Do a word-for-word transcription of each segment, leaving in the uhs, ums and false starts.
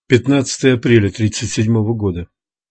пятнадцатое апреля тридцать седьмого года.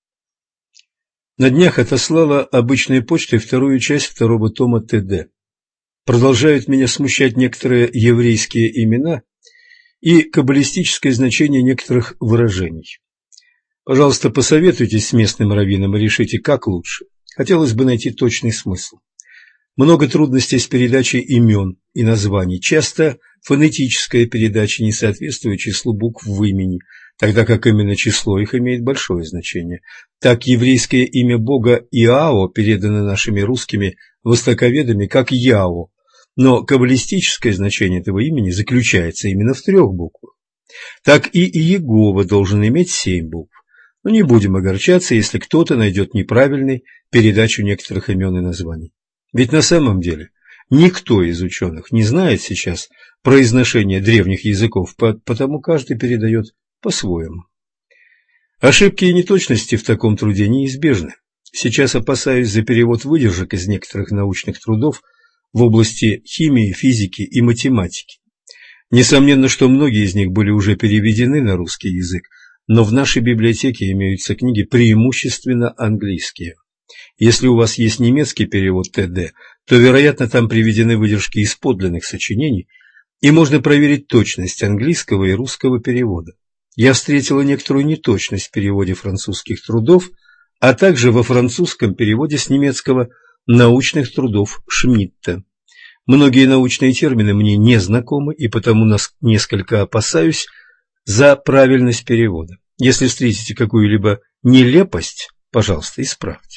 На днях отослала обычной почтой вторую часть второго тома Т Д. Продолжают меня смущать некоторые еврейские имена и каббалистическое значение некоторых выражений. Пожалуйста, посоветуйтесь с местным раввином и решите, как лучше. Хотелось бы найти точный смысл. Много трудностей с передачей имен и названий. Часто фонетическая передача не соответствует числу букв в имени, тогда как именно число их имеет большое значение. Так еврейское имя Бога Иао передано нашими русскими востоковедами как Яо, но каббалистическое значение этого имени заключается именно в трех буквах. Так и Иегова должен иметь семь букв. Но не будем огорчаться, если кто-то найдет неправильной передачу некоторых имен и названий. Ведь на самом деле никто из ученых не знает сейчас произношение древних языков, потому каждый передает по-своему. Ошибки и неточности в таком труде неизбежны. Сейчас опасаюсь за перевод выдержек из некоторых научных трудов в области химии, физики и математики. Несомненно, что многие из них были уже переведены на русский язык, но в нашей библиотеке имеются книги преимущественно английские. Если у вас есть немецкий перевод Т Д, то, вероятно, там приведены выдержки из подлинных сочинений, и можно проверить точность английского и русского перевода. Я встретила некоторую неточность в переводе французских трудов, а также во французском переводе с немецкого научных трудов Шмидта. Многие научные термины мне не знакомы, и потому нас несколько опасаюсь за правильность перевода. Если встретите какую-либо нелепость, пожалуйста, исправьте.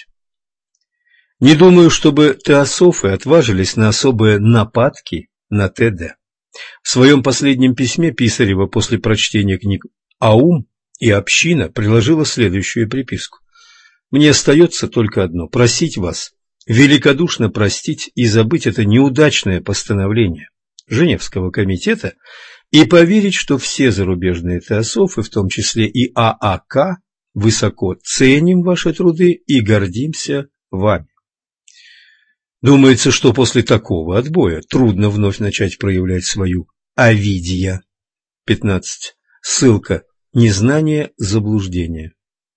Не думаю, чтобы теософы отважились на особые нападки на Т Д. В своем последнем письме Писарева после прочтения книг «Аум» и «Община» приложила следующую приписку. «Мне остается только одно – просить вас великодушно простить и забыть это неудачное постановление Женевского комитета и поверить, что все зарубежные теософы, в том числе и А А К, высоко ценим ваши труды и гордимся вами». Думается, что после такого отбоя трудно вновь начать проявлять свою авидия. пятнадцать. Ссылка. Незнание, заблуждение.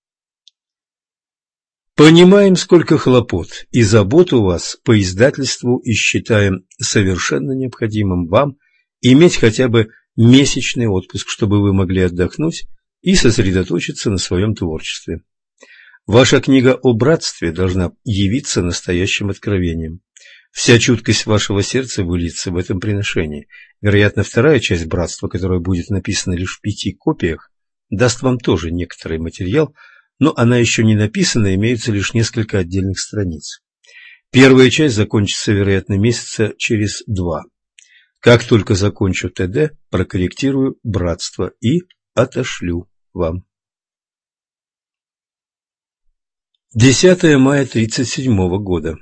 Понимаем, сколько хлопот и забот у вас по издательству и считаем совершенно необходимым вам иметь хотя бы месячный отпуск, чтобы вы могли отдохнуть и сосредоточиться на своем творчестве. Ваша книга о братстве должна явиться настоящим откровением. Вся чуткость вашего сердца выльется в этом приношении. Вероятно, вторая часть братства, которая будет написана лишь в пяти копиях, даст вам тоже некоторый материал, но она еще не написана, имеются лишь несколько отдельных страниц. Первая часть закончится, вероятно, месяца через два. Как только закончу Т Д, прокорректирую братство и отошлю вам. десятое мая тридцать седьмого года.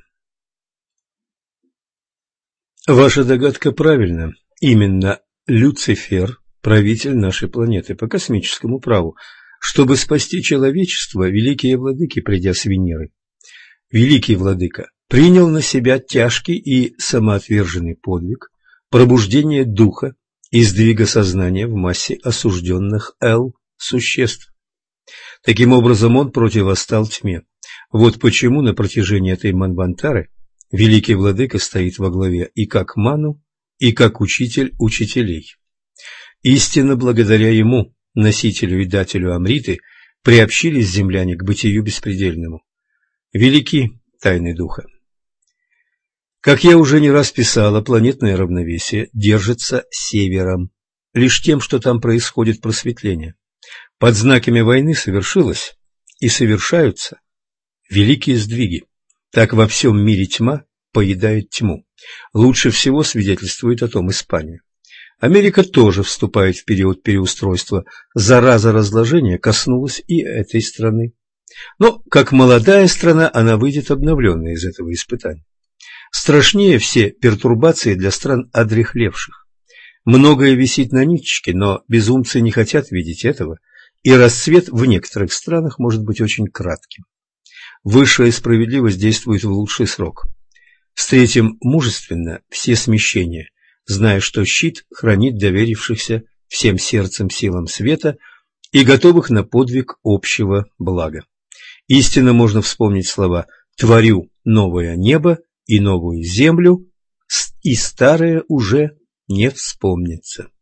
Ваша догадка правильна. Именно Люцифер, правитель нашей планеты по космическому праву, чтобы спасти человечество, великие владыки, придя с Венеры. Великий владыка принял на себя тяжкий и самоотверженный подвиг пробуждения духа и сдвига сознания в массе осужденных Л существ. Таким образом, он противостал тьме. Вот почему на протяжении этой манвантары великий владыка стоит во главе и как ману, и как учитель учителей. Истинно благодаря ему, носителю и дателю Амриты, приобщились земляне к бытию беспредельному. Велики тайны духа. Как я уже не раз писала, планетное равновесие держится севером, лишь тем, что там происходит просветление. Под знаками войны совершилось и совершаются великие сдвиги. Так во всем мире тьма поедает тьму. Лучше всего свидетельствует о том Испания. Америка тоже вступает в период переустройства. Зараза разложения коснулась и этой страны. Но, как молодая страна, она выйдет обновленной из этого испытания. Страшнее все пертурбации для стран одряхлевших. Многое висит на ниточке, но безумцы не хотят видеть этого, и расцвет в некоторых странах может быть очень кратким. Высшая справедливость действует в лучший срок. Встретим мужественно все смещения, зная, что щит хранит доверившихся всем сердцем силам света и готовых на подвиг общего блага. Истинно можно вспомнить слова «творю новое небо и новую землю», и старое уже не вспомнится.